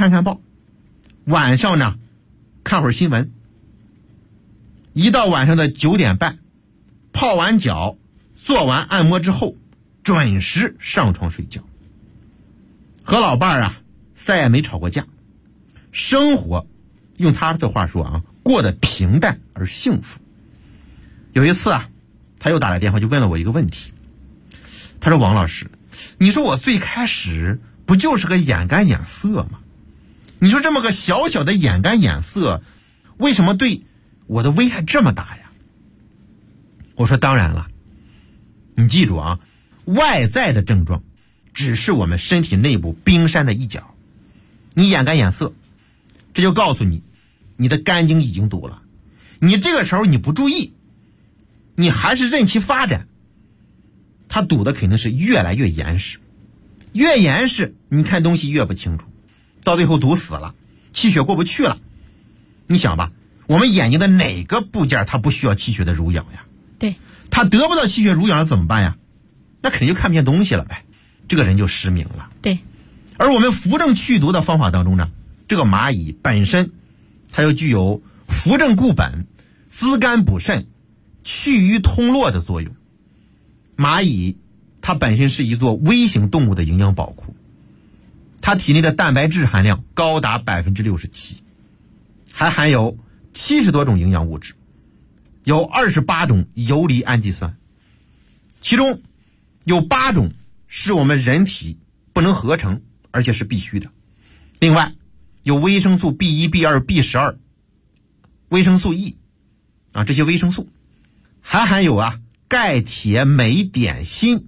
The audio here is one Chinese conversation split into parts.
看看报，晚上呢看会儿新闻。一到晚上的9点半，泡完脚做完按摩之后，准时上床睡觉。和老伴儿啊再也没吵过架，生活用他的话说啊，过得平淡而幸福。有一次啊，他又打来电话，就问了我一个问题。他说：“王老师，你说我最开始不就是个眼干眼涩吗？你说这么个小小的眼干眼涩，为什么对我的危害这么大呀？”我说：“当然了，你记住啊，外在的症状只是我们身体内部冰山的一角。你眼干眼涩，这就告诉你，你的肝经已经堵了。你这个时候你不注意，你还是任其发展，它堵的肯定是越来越严实，越严实，你看东西越不清楚，到最后堵死了，气血过不去了。你想吧，我们眼睛的哪个部件它不需要气血的濡养呀？ 对， 它得不到气血濡养了怎么办呀？那肯定就看不见东西了呗，这个人就失明了。 对， 而我们扶正祛毒的方法当中呢，这个蚂蚁本身它又具有扶正固本、滋肝补肾、去瘀通络的作用。蚂蚁它本身是一座微型动物的营养宝库，它体内的蛋白质含量高达 67%， 还含有70多种营养物质，有28种游离氨基酸，其中有8种是我们人体不能合成，而且是必须的。另外有维生素 B1、B2、B12、维生素 E 这些维生素，还含有钙、铁、镁、碘、锌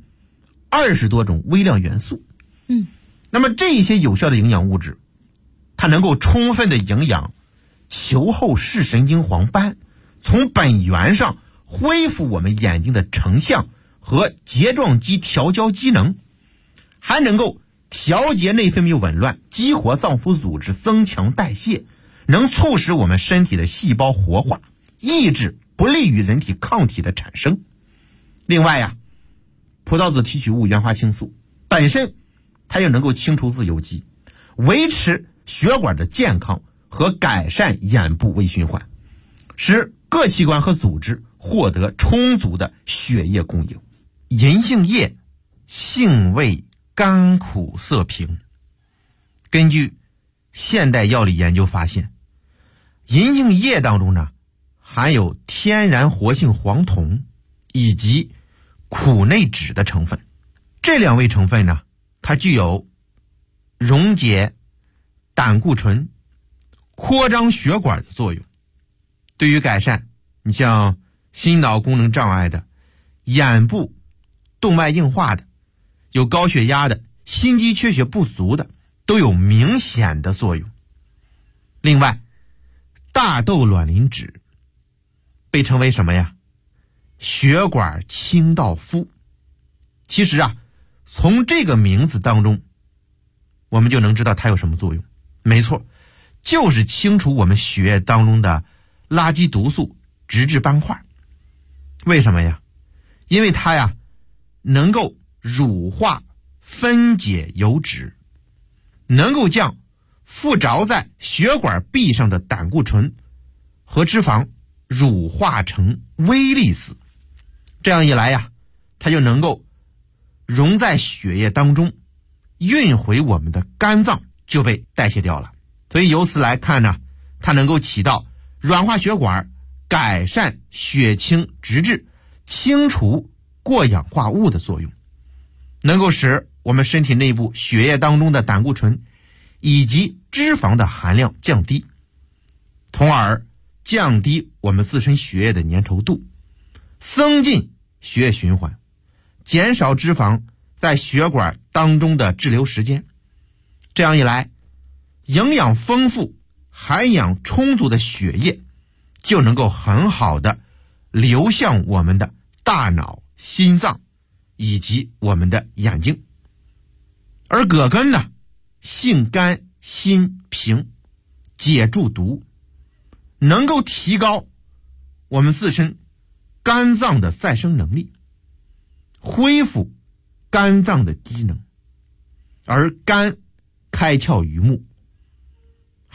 20多种微量元素。那么这些有效的营养物质，它能够充分的营养球后视神经黄斑，从本源上恢复我们眼睛的成像和睫状肌调焦机能，还能够调节内分泌紊乱，激活脏腑组织，增强代谢，能促使我们身体的细胞活化，抑制不利于人体抗体的产生。另外葡萄籽提取物原花青素本身它又能够清除自由基，维持血管的健康和改善眼部微循环，使各器官和组织获得充足的血液供应。银杏叶性味甘苦涩平。根据现代药理研究发现，银杏叶当中呢含有天然活性黄酮以及苦内酯的成分，这2味成分呢，它具有溶解胆固醇、扩张血管的作用，对于改善你像心脑功能障碍的、眼部动脉硬化的、有高血压的、心肌缺血不足的都有明显的作用。另外大豆卵磷脂被称为什么呀？血管清道夫。其实从这个名字当中我们就能知道它有什么作用。没错，就是清除我们血液当中的垃圾毒素脂质斑块。为什么呀？因为它能够乳化分解油脂，能够将附着在血管壁上的胆固醇和脂肪乳化成微粒子，这样一来它就能够溶在血液当中，运回我们的肝脏就被代谢掉了。所以由此来看呢，它能够起到软化血管、改善血清脂质、清除过氧化物的作用，能够使我们身体内部血液当中的胆固醇以及脂肪的含量降低，从而降低我们自身血液的粘稠度，增进血液循环，减少脂肪在血管当中的滞留时间。这样一来，营养丰富、含氧充足的血液就能够很好的流向我们的大脑、心脏以及我们的眼睛。而葛根呢，性甘辛平，解注毒，能够提高我们自身肝脏的再生能力，恢复肝脏的机能。而肝开窍于目，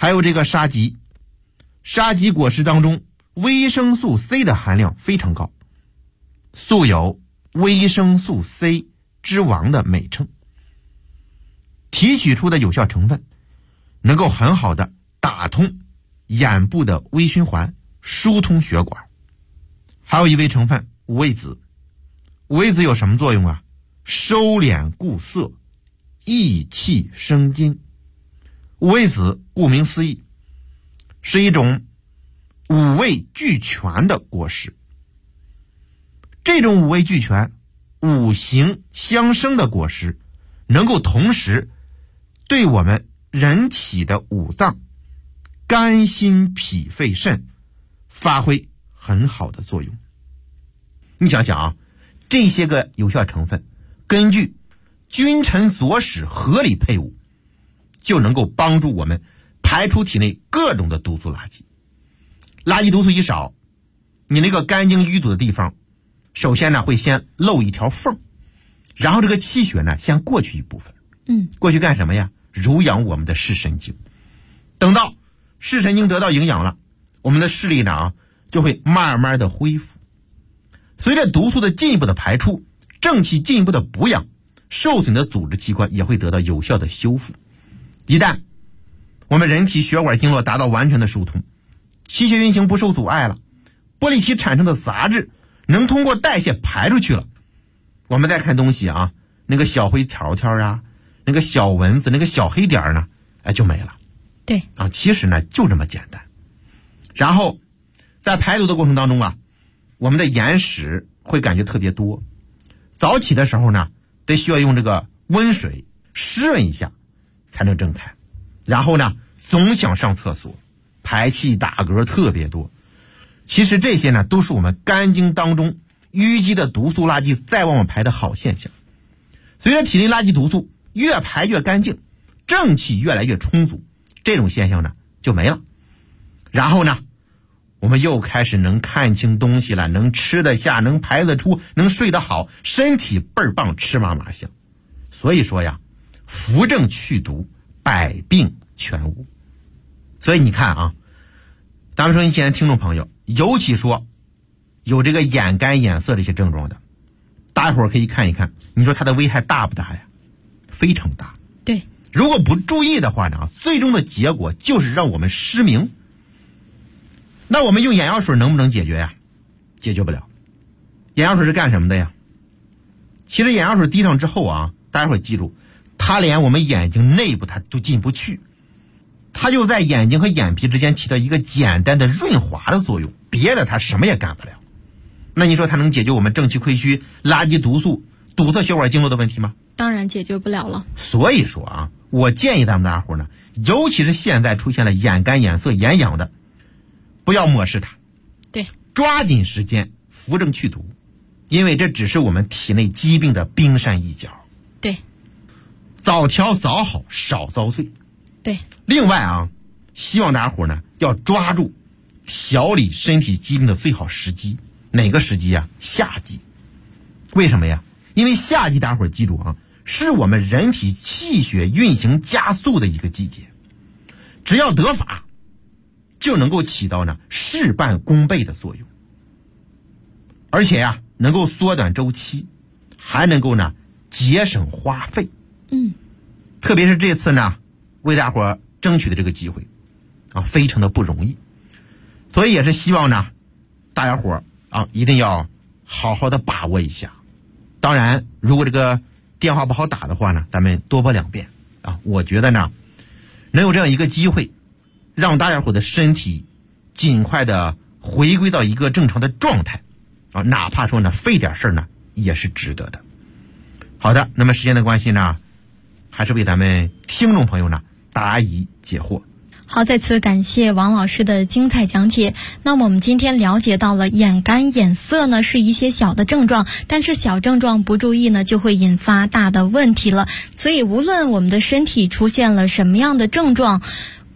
还有这个沙棘。沙棘果实当中维生素 C 的含量非常高，素有维生素 C 之王的美称。提取出的有效成分能够很好的打通眼部的微循环，疏通血管。还有一味成分五味子。五味子有什么作用啊？收敛固涩，益气生津。五味子顾名思义，是一种五味俱全的果实。这种五味俱全、五行相生的果实，能够同时对我们人体的五脏、肝、心、脾、肺、肾发挥很好的作用。你想想啊，这些个有效成分根据君臣佐使合理配伍，就能够帮助我们排出体内各种的毒素垃圾。垃圾毒素一少，你那个肝经淤堵的地方，首先呢会先漏一条缝，然后这个气血呢先过去一部分。过去干什么呀？濡养我们的视神经。等到视神经得到营养了，我们的视力呢就会慢慢的恢复。随着毒素的进一步的排出，正气进一步的补养，受损的组织器官也会得到有效的修复。一旦我们人体血管经络达到完全的疏通，气血运行不受阻碍了，玻璃体产生的杂质能通过代谢排出去了，我们再看东西啊，那个小灰条条啊，那个小蚊子，那个小黑点呢，就没了。 对啊，其实呢就这么简单。然后在排毒的过程当中啊，我们的眼屎会感觉特别多。早起的时候呢，得需要用这个温水湿润一下才能睁开。然后呢，总想上厕所，排气打嗝特别多。其实这些呢，都是我们肝经当中淤积的毒素垃圾再往外排的好现象。随着体内垃圾毒素越排越干净，正气越来越充足，这种现象呢就没了。然后呢，我们又开始能看清东西了，能吃得下，能排得出，能睡得好，身体倍儿棒，吃嘛嘛香。所以说呀，扶正祛毒，百病全无。所以你看啊，咱们说现在听众朋友，尤其说有这个眼干眼涩这些症状的，大家伙儿可以看一看，你说它的危害大不大呀？非常大。 对， 如果不注意的话呢，最终的结果就是让我们失明。那我们用眼药水能不能解决呀？解决不了。眼药水是干什么的呀？其实眼药水滴上之后啊，大家伙记住，它连我们眼睛内部它都进不去，它就在眼睛和眼皮之间起到一个简单的润滑的作用，别的它什么也干不了。那你说它能解决我们正气亏虚、垃圾毒素堵塞血管经络的问题吗？ 当然解决不了了。 所以说啊，我建议咱们大家伙呢，尤其是现在出现了眼干眼涩眼痒的，不要漠视它， 对， 抓紧时间扶正祛毒，因为这只是我们体内疾病的冰山一角。 对， 早调早好，少遭罪。 对， 另外啊，希望大家伙呢要抓住调理身体疾病的最好时机。哪个时机啊？夏季。为什么呀？因为夏季大家伙记住啊，是我们人体气血运行加速的一个季节，只要得法就能够起到呢事半功倍的作用，而且呀能够缩短周期，还能够呢节省花费。特别是这次呢为大伙争取的这个机会啊，非常的不容易，所以也是希望呢大家伙啊一定要好好的把握一下。当然如果这个电话不好打的话呢，咱们多拨2遍啊。我觉得呢能有这样一个机会，让大家伙的身体尽快的回归到一个正常的状态啊，哪怕说呢费点事儿呢也是值得的。好的，那么时间的关系呢，还是为咱们听众朋友呢答疑解惑。 好，再次感谢王老师的精彩讲解。那么我们今天了解到了眼干眼涩呢是一些小的症状，但是小症状不注意呢就会引发大的问题了。所以无论我们的身体出现了什么样的症状，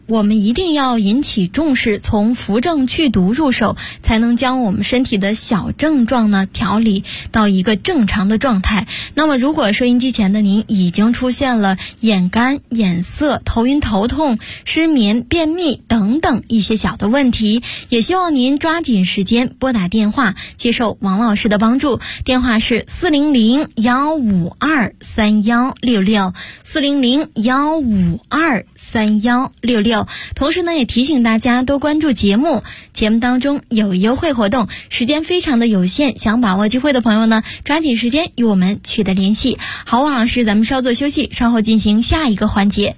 我们一定要引起重视，从扶正祛毒入手，才能将我们身体的小症状呢调理到一个正常的状态。那么如果收音机前的您已经出现了眼干、眼涩、头晕头痛、失眠、便秘等等一些小的问题，也希望您抓紧时间拨打电话接受王老师的帮助。电话是400-152-3166，400-152-3166。同时呢，也提醒大家多关注节目，节目当中有优惠活动，时间非常的有限，想把握机会的朋友呢，抓紧时间与我们取得联系。好，王老师，咱们稍作休息，稍后进行下一个环节。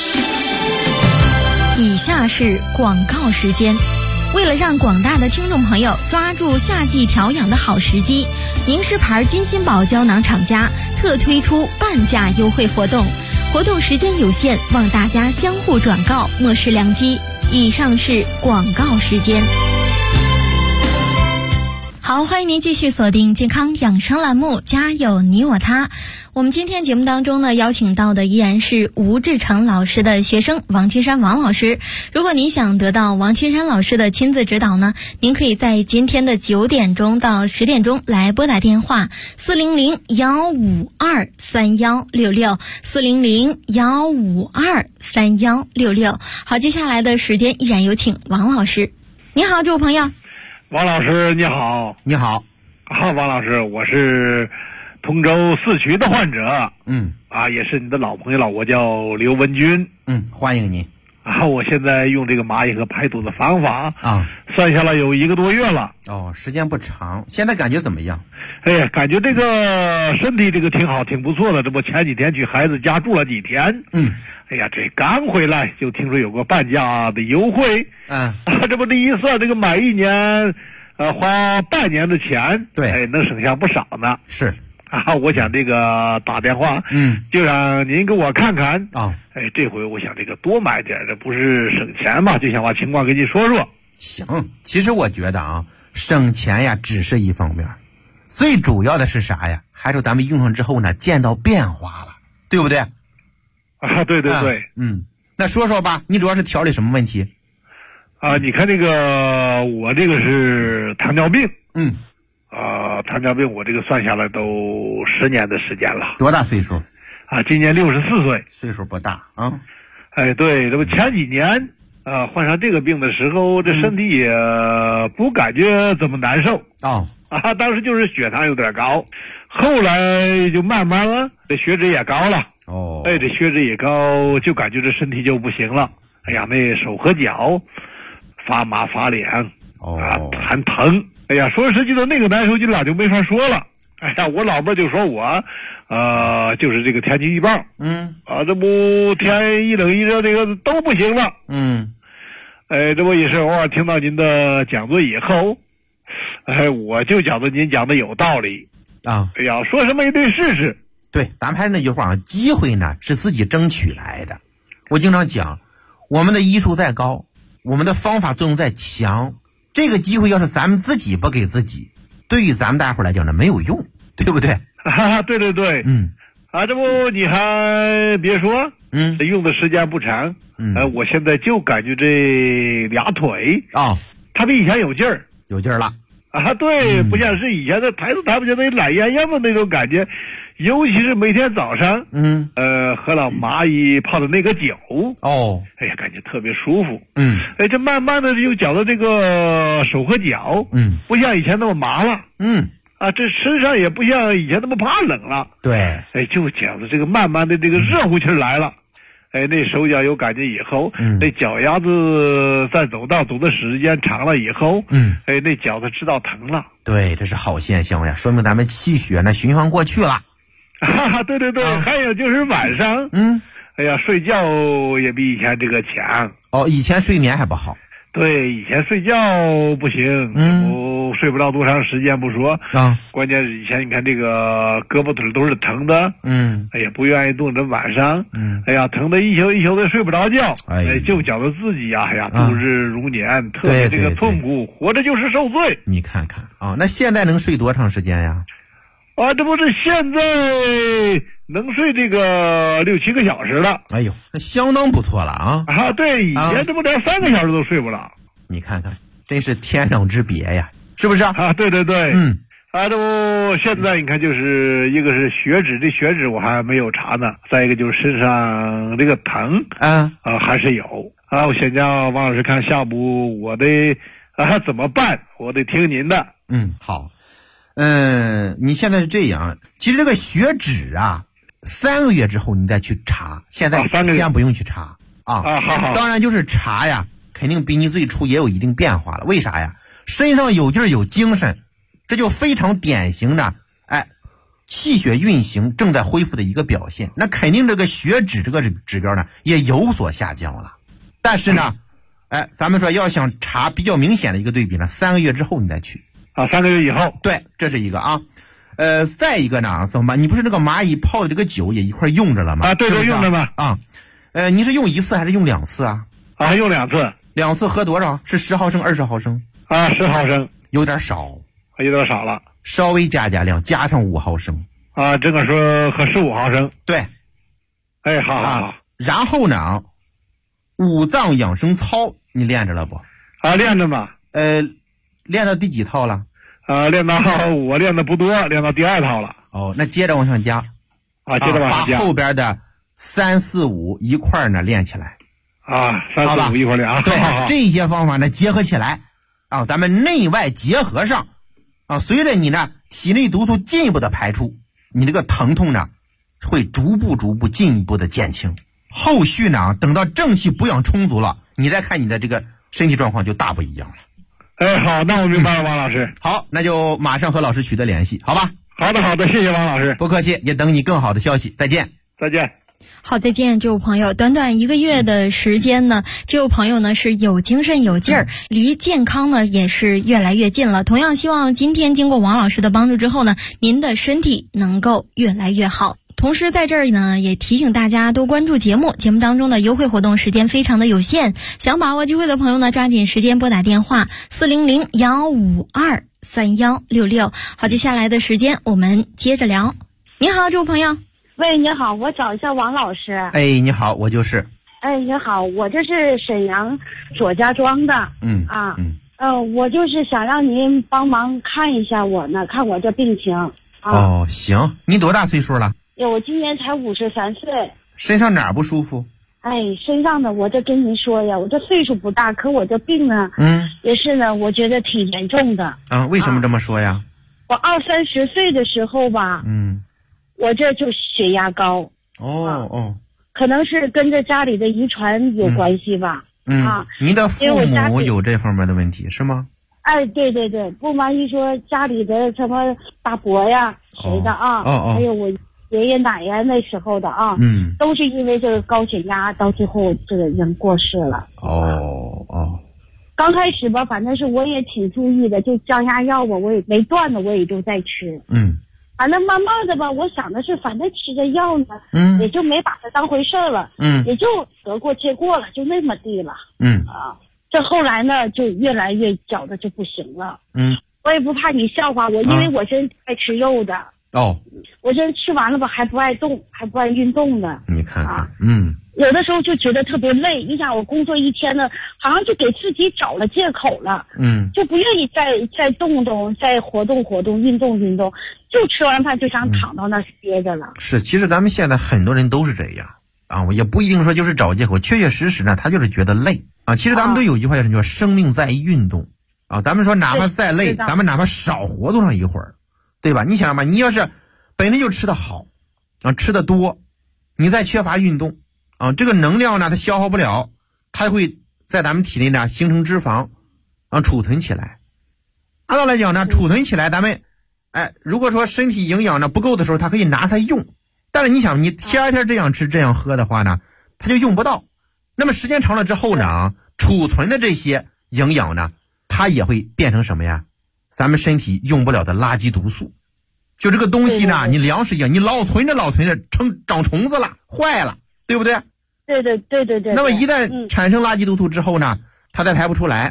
以下是广告时间。为了让广大的听众朋友抓住夏季调养的好时机，名仕牌金心宝胶囊厂家特推出半价优惠活动，活动时间有限，望大家相互转告，莫失良机。以上是广告时间。好，欢迎您继续锁定健康养生栏目，家有你我他。我们今天节目当中呢，邀请到的依然是吴志成老师的学生王青山王老师。如果您想得到王青山老师的亲自指导呢，您可以在今天的9点钟到10点钟来拨打电话400-152-3166，400-152-3166。好，接下来的时间依然有请王老师。你好，这位朋友。 王老师你好。 你好。 王老师，我是通州四渠的患者，也是你的老朋友了，我叫刘文军。 欢迎您。 我现在用这个蚂蚁和排毒的方法算下来有1个多月了。 时间不长，现在感觉怎么样？ 感觉这个身体这个挺好，挺不错的。这不前几天去孩子家住了几天，这刚回来就听说有个半价的优惠，这不这一算，这个买1年，花半年的钱， 对， 能省下不少呢。 是。 我想这个打电话，就让您给我看看这回我想这个多买点，这不是省钱嘛，就想把情况给你说说。 行，其实我觉得省钱呀只是一方面，最主要的是啥呀？还是咱们用上之后呢，见到变化了，对不对？ 对对对。 那说说吧，你主要是调理什么问题？ 你看这个我这个是糖尿病。糖尿病我这个算下来都10年的时间了。 多大岁数？ 今年64岁。 岁数不大啊。 对，这不前几年患上这个病的时候，这身体也不感觉怎么难受。当时就是血糖有点高，后来就慢慢了，这血脂也高了。这血脂也高，就感觉这身体就不行了。那手和脚发麻发凉，还疼。说实际的那个难受就就没法说了。我老婆就说我，就是这个天气预报，这不天一冷一热，这个都不行了。这不也是偶尔听到您的讲座以后，我就觉得您讲的有道理说什么也得试试。 对，咱们还是那句话，机会呢是自己争取来的。我经常讲，我们的医术再高，我们的方法作用再强，这个机会要是咱们自己不给自己，对于咱们大伙来讲呢没有用，对不对？ 对对对。这不你还别说，这用的时间不长，我现在就感觉这俩腿它比以前有劲儿了。 对，不像是以前的抬都抬不起那懒洋洋的那种感觉，尤其是每天早上，喝了蚂蚁泡的那个酒，感觉特别舒服。这慢慢的又觉得这个手和脚，不像以前那么麻了。这身上也不像以前那么怕冷了。 对。 就觉得这个慢慢的这个热乎气来了。那手脚有感觉以后，那脚丫子在走道走的时间长了以后，那脚子知道疼了。对， 这是好现象呀，说明咱们气血呢循环过去了。 对对对。还有就是晚上，睡觉也比以前这个强。 以前睡眠还不好。 对，以前睡觉不行，我睡不了多长时间不说，关键是以前你看这个胳膊腿都是疼的，不愿意动，这晚上，疼的一宿一宿的睡不着觉，就觉得自己度日如年，特别这个痛苦，活着就是受罪。 你看看那现在能睡多长时间呀？ 这不是现在能睡这个6、7个小时了。 哎呦，那相当不错了啊！ 对，以前这不连3个小时都睡不了。 你看看，真是天壤之别呀，是不是啊？ 对，这不现在你看，就是一个是血脂，这血脂我还没有查呢，再一个就是身上这个疼还是有我先叫王老师看下午我得怎么办，我得听您的。 好，你现在是这样，其实这个血脂3个月之后你再去查，现在先不用去查好。当然就是查呀，肯定比你最初也有一定变化了。为啥呀？身上有劲儿有精神，这就非常典型的气血运行正在恢复的一个表现。那肯定这个血脂这个指标呢也有所下降了。但是呢咱们说要想查比较明显的一个对比呢，3个月之后你再去 3个月以后。 对，这是一个再一个呢怎么办？你不是这个蚂蚁泡的这个酒也一块用着了吗？ 对，用着吗？ 你是用1次还是用2次啊？ 用2次。 2次喝多少？是10毫升、20毫升 ？10毫升。 有点少。 有点少了。 稍微加量，加上5毫升。 这个说喝15毫升。 对。 好。 然后呢五脏养生操你练着了不？ 练着嘛。 练到第几套了？ 我练的不多，练到第2套了。 那接着往上加。 接着往上加。 把后边的3、4、5一块呢练起来。 3、4、5一块练。 对，这些方法呢结合起来咱们内外结合上随着你呢体内毒素进一步的排出，你这个疼痛呢会逐步进一步的减轻。后续呢等到正气补养充足了，你再看你的这个身体状况就大不一样了。 好，那我明白了，王老师。 好，那就马上和老师取得联系，好吧？ 好的，谢谢王老师。 不客气，也等你更好的消息。再见。 好，再见，这位朋友。短短1个月的时间呢，这位朋友呢是有精神有劲儿，离健康呢也是越来越近了。同样希望今天经过王老师的帮助之后呢，您的身体能够越来越好。同时在这儿呢也提醒大家多关注节目当中的优惠活动时间非常的有限，想把握机会的朋友呢抓紧时间拨打电话400-152-3166。好，接下来的时间我们接着聊。你好，这位朋友。 喂，你好，我找一下王老师。 你好，我就是。 你好，我这是沈阳左家庄的。我就是想让您帮忙看一下我呢，看我这病情。 行，你多大岁数了？ 我今年才53岁。 身上哪儿不舒服？ 身上呢，我这跟您说呀，我这岁数不大，可我这病呢，也是呢，我觉得挺严重的。 为什么这么说呀？ 我20、30岁的时候吧，我这就血压高。可能是跟着家里的遗传有关系吧。 您的父母有这方面的问题是吗？ 对，不瞒一说，家里的什么大伯呀，谁的还有我爷爷奶奶那时候的都是因为这个高血压，到最后这个人过世了。刚开始吧，反正是我也挺注意的，就降压药吧，我也没断的，我也就在吃。反正慢慢的吧，我想的是，反正吃着药呢，也就没把它当回事了，也就得过且过了，就那么地了。这后来呢，就越来越觉得就不行了。我也不怕你笑话我，因为我真爱吃肉的。我这吃完了吧，还不爱动，还不爱运动的。 你看看， 有的时候就觉得特别累。你想，我工作一天呢，好像就给自己找了借口了。就不愿意再动动，再活动活动，运动运动，就吃完饭就想躺到那歇着了。 是，其实咱们现在很多人都是这样我也不一定说就是找借口，确确实实呢，他就是觉得累其实咱们都有一句话叫什么，生命在于运动咱们说哪怕再累，咱们哪怕少活动上一会儿，对吧？你想吧，你要是本身就吃得好吃得多，你再缺乏运动这个能量呢它消耗不了，它会在咱们体内呢形成脂肪储存起来。按照来讲呢，储存起来咱们如果说身体营养呢不够的时候，它可以拿它用。但是你想，你天天这样吃这样喝的话呢，它就用不到。那么时间长了之后呢，储存的这些营养呢，它也会变成什么呀？咱们身体用不了的垃圾毒素。就这个东西呢，你粮食一样，你老存着长虫子了，坏了，对不对？ 对。 那么一旦产生垃圾毒素之后呢，它再排不出来，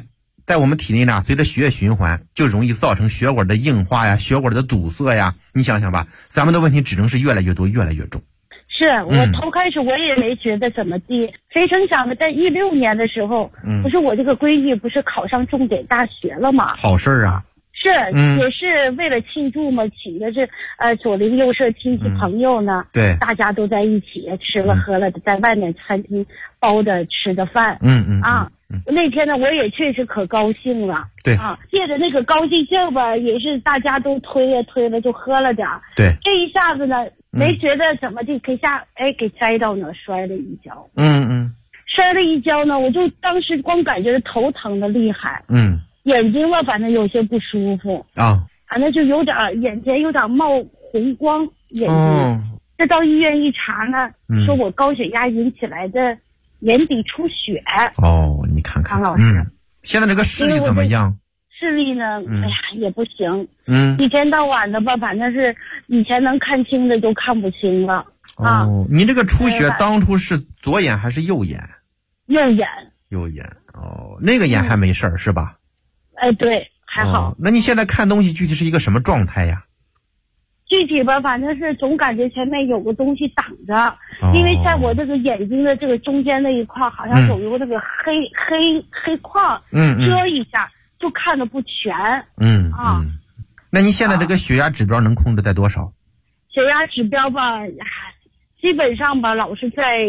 在我们体内呢，随着血液循环，就容易造成血管的硬化呀、血管的堵塞呀。你想想吧，咱们的问题只能是越来越多、越来越重。 是我头开始我也没觉得怎么地，谁成想的，在16年的时候，不是我这个闺女不是考上重点大学了吗？ 好事啊！ 是，也是为了庆祝嘛，请的是左邻右舍亲戚朋友呢， 对， 大家都在一起吃了喝了的，在外面餐厅包的吃的饭，那天呢我也确实可高兴了， 对啊，借着那个高兴劲吧，也是大家都推了就喝了点， 对， 这一下子呢。没觉得怎么地，给栽到那摔了一跤。摔了一跤呢，我就当时光感觉头疼的厉害。眼睛吧，反正有些不舒服啊， 反正就有点眼前有点冒红光，眼睛。这到医院一查呢，说我高血压引起来的眼底出血。 哦，你看看， 唐老师， 现在这个视力怎么样？ 视力呢，哎呀，也不行。一天到晚的吧，反正是以前能看清的就看不清了。 哦，你这个出血当初是左眼还是右眼？ 右眼。 右眼。哦，那个眼还没事儿是吧？ 哎，对，还好。 那你现在看东西具体是一个什么状态呀？ 具体吧，反正是总感觉前面有个东西挡着，因为在我这个眼睛的这个中间那一块，好像有一个那个黑框，遮一下。就看得不全。 那你现在这个血压指标能控制在多少？ 血压指标吧，基本上吧，老是在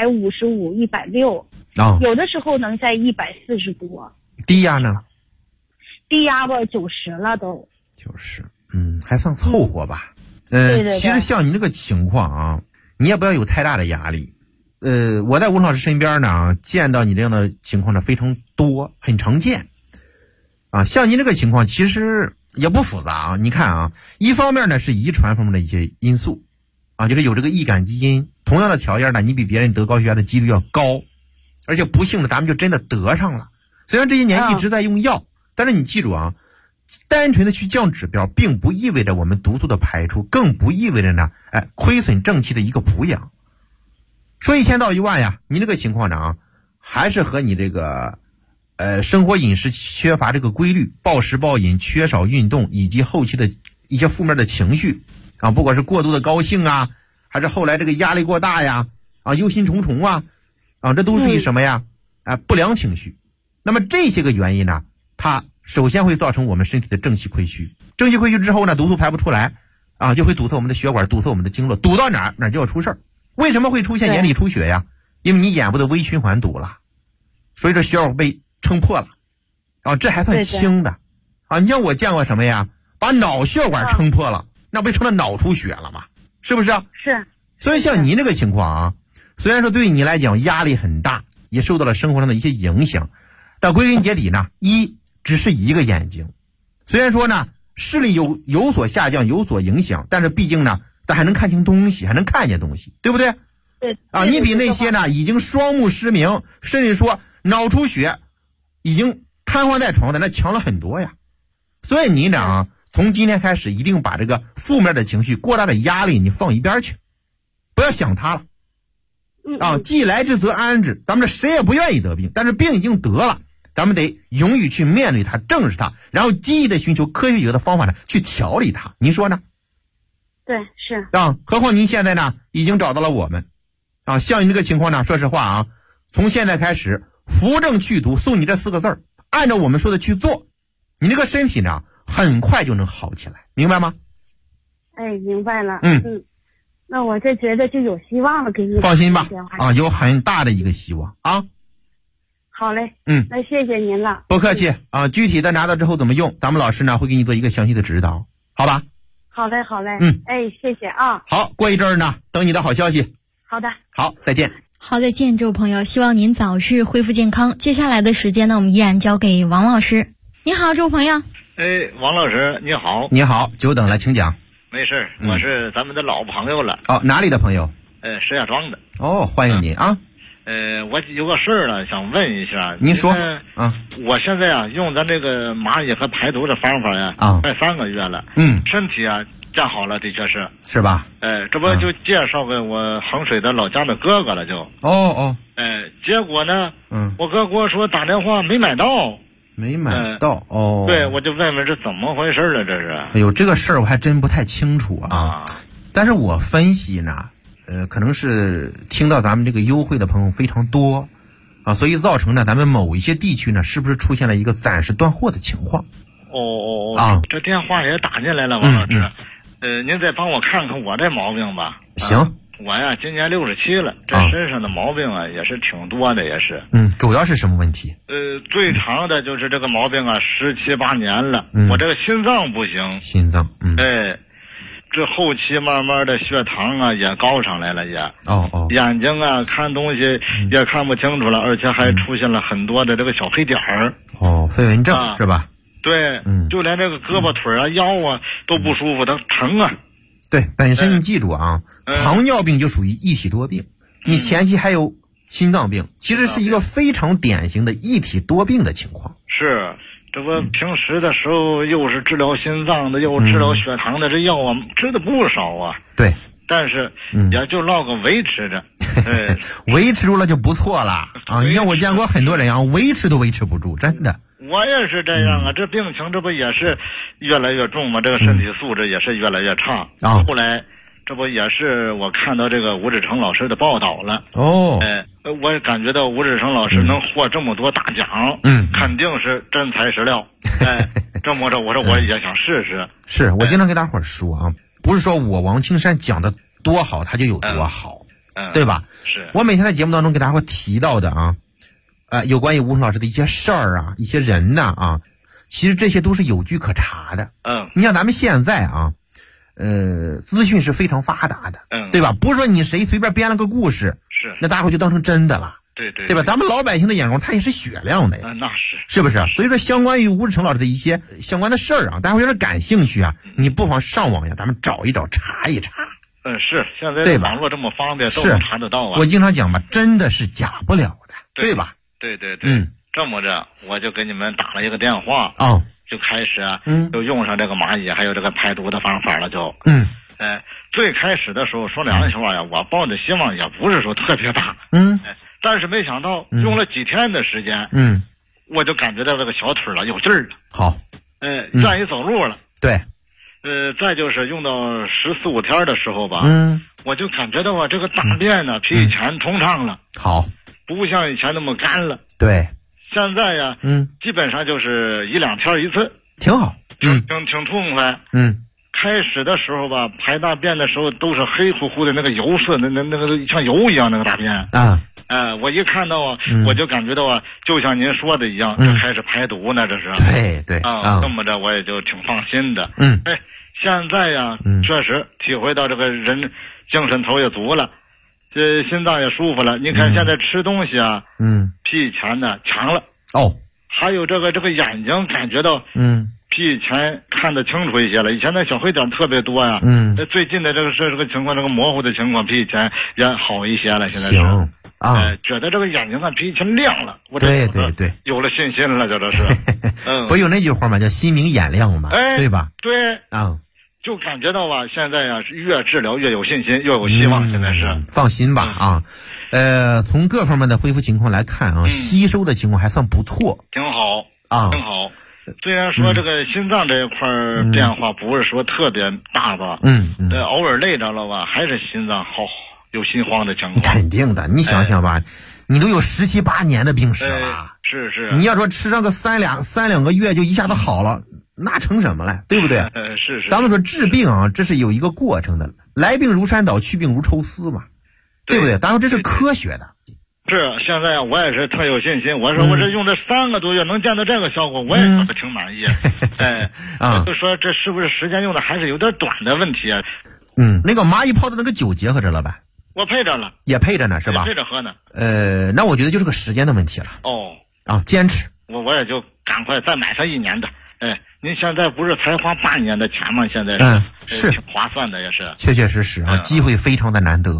155、160，有的时候能在140多。 低压呢？ 低压吧90了都。 90，还算凑合吧。 对， 其实像你这个情况啊，你也不要有太大的压力。我在吴老师身边呢，见到你这样的情况呢非常多，很常见。像您这个情况其实也不复杂啊。你看啊，一方面呢是遗传方面的一些因素就是有这个易感基因，同样的条件呢，你比别人得高血压的几率要高，而且不幸的咱们就真的得上了。虽然这些年一直在用药，但是你记住啊，单纯的去降指标并不意味着我们毒素的排出，更不意味着呢亏损正气的一个补养。说1000道1万呀，你这个情况呢还是和你这个生活饮食缺乏这个规律，暴食暴饮，缺少运动，以及后期的一些负面的情绪不管是过度的高兴还是后来这个压力过大呀忧心忡忡这都属于什么呀不良情绪。那么这些个原因呢，它首先会造成我们身体的正气亏虚，正气亏虚之后呢，毒素排不出来就会堵塞我们的血管，堵塞我们的经络，堵到哪儿就要出事儿。为什么会出现眼底出血呀？因为你眼部的微循环堵了，所以这血管被撑破了这还算轻的你像我见过什么呀，把脑血管撑破了，那不成了脑出血了吗？是不是？ 是。 所以像您这个情况虽然说对你来讲压力很大，也受到了生活上的一些影响，但归根结底呢，只是一个眼睛，虽然说呢视力有所下降，有所影响，但是毕竟呢咱还能看清东西，还能看见东西，对不对？ 对你比那些呢已经双目失明，甚至说脑出血已经瘫痪在床的那强了很多呀。所以你呢从今天开始一定把这个负面的情绪、过大的压力你放一边去，不要想它了既来之则安之。咱们这谁也不愿意得病，但是病已经得了，咱们得勇于去面对它，正视它，然后积极的寻求科学有的方法呢去调理它。您说呢？ 对，是何况您现在呢已经找到了我们像你这个情况呢，说实话从现在开始扶正祛毒，送你这4个字儿，按照我们说的去做，你这个身体呢很快就能好起来，明白吗？ 明白了。那我这觉得就有希望了，给你放心吧有很大的一个希望好嘞。那谢谢您了。 不客气具体的拿到之后怎么用，咱们老师呢会给你做一个详细的指导，好吧？ 好嘞。谢谢好，过一阵儿呢等你的好消息。 好的。 好，再见。 好，再见，这位朋友，希望您早日恢复健康。接下来的时间呢，我们依然交给王老师。你好，这位朋友。 王老师你好。 你好，久等了，请讲。 没事，我是咱们的老朋友了。 哪里的朋友？ 石家庄的。 欢迎您我有个事儿呢，想问一下。 您说我现在用咱这个蚂蚁和排毒的方法呀快3个月了。身体站好了，的确是吧？ 这不就介绍给我衡水的老家的哥哥了就。 结果呢我哥给我说打电话没买到。 没买到哦。 对，我就问问这怎么回事了，这是。 哎呦，这个事儿我还真不太清楚啊。但是我分析呢，可能是听到咱们这个优惠的朋友非常多啊，所以造成呢咱们某一些地区呢，是不是出现了一个暂时断货的情况？ 这电话也打进来了，王老师。您再帮我看看我这毛病吧。 行。 我呀，今年67了，这身上的毛病啊也是挺多的，也是。 主要是什么问题？ 最长的就是这个毛病啊，17、18年了。我这个心脏不行。 心脏， 这后期慢慢的血糖啊也高上来了，也。眼睛啊看东西也看不清楚了，而且还出现了很多的这个小黑点儿。 飞蚊症是吧？ 对，就连这个胳膊腿啊、腰啊都不舒服，它疼啊。 对，本身你记住啊，糖尿病就属于一体多病，你前期还有心脏病，其实是一个非常典型的一体多病的情况。 是，这不平时的时候又是治疗心脏的，又治疗血糖的，这药啊吃的不少啊。 对， 但是也就落个维持着， 维持住了就不错了啊！你看我见过很多人啊，维持都维持不住，真的。 我也是这样啊，这病情这不也是越来越重吗？这个身体素质也是越来越差。后来这不也是我看到这个吴志成老师的报道了。我也感觉到吴志成老师能获这么多大奖，肯定是真材实料。这么着，我说我也想试试。 是我经常跟大伙儿说啊，不是说我王青山讲的多好，他就有多好，对吧？ 是我每天在节目当中给大伙提到的啊。有关于吴老师的一些事儿啊，一些人呐啊，其实这些都是有据可查的。你像咱们现在啊，资讯是非常发达的，对吧？不是说你谁随便编了个故事，那大伙就当成真的了，对吧？咱们老百姓的眼光，它也是雪亮的呀， 那是不是？所以说，相关于吴志成老师的一些相关的事儿啊，大伙要是感兴趣啊，你不妨上网呀，咱们找一找，查一查。 是，现在网络这么方便，都能查得到啊。 我经常讲吧，真的是假不了的，对吧？ 对，这么着，我就给你们打了一个电话就开始就用上这个蚂蚁还有这个排毒的方法了，就最开始的时候说良心话呀，我抱的希望也不是说特别大，但是没想到用了几天的时间，我就感觉到这个小腿了有劲儿了， 好， 愿意走路了， 对， 再就是用到14、15天的时候吧，我就感觉到这个大便呢比以前通畅了， 好。 不像以前那么干了， 对， 现在呀，基本上就是1、2天一次， 挺好， 挺痛快，开始的时候吧，排大便的时候都是黑乎乎的那个油色，那个像油一样那个大便我一看到我就感觉到就像您说的一样，就开始排毒呢，这是， 对这么着我也就挺放心的，现在呀，确实体会到这个人精神头也足了。这心脏也舒服了，你看现在吃东西啊，比以前呢强了还有这个眼睛感觉到，比以前看得清楚一些了。以前那小黑点特别多呀，最近的这个情况，这个模糊的情况比以前也好一些了。现在是觉得这个眼睛比以前亮了，我对， 有了信心了，这是。 不有那句话嘛，叫心明眼亮嘛，对吧？ 对就感觉到现在是越治疗越有信心，越有希望。现在是放心吧从各方面的恢复情况来看吸收的情况还算不错， 挺好挺好。虽然说这个心脏这一块变化不是说特别大吧，偶尔累着了吧，还是心脏有心慌的情况。 肯定的，你想想吧，你都有17、18年的病史了， 是。 你要说吃上个三两个月就一下子好了。那成什么了，对不对？ 是。 咱们说治病这是有一个过程的，来病如山倒，去病如抽丝嘛，对不对？咱说这是科学的。 是，现在我也是特有信心。我说我这用这3个多月能见到这个效果，我也觉得挺满意。就说这是不是时间用的还是有点短的问题啊？ 那个蚂蚁泡的那个酒结合着了吧？ 我配着了， 也配着呢，是吧？ 配着喝呢。 那我觉得就是个时间的问题了。坚持。 我也就赶快再买上1年的。您现在不是才花8年的钱吗？现在是挺划算的，也是。 确实机会非常的难得。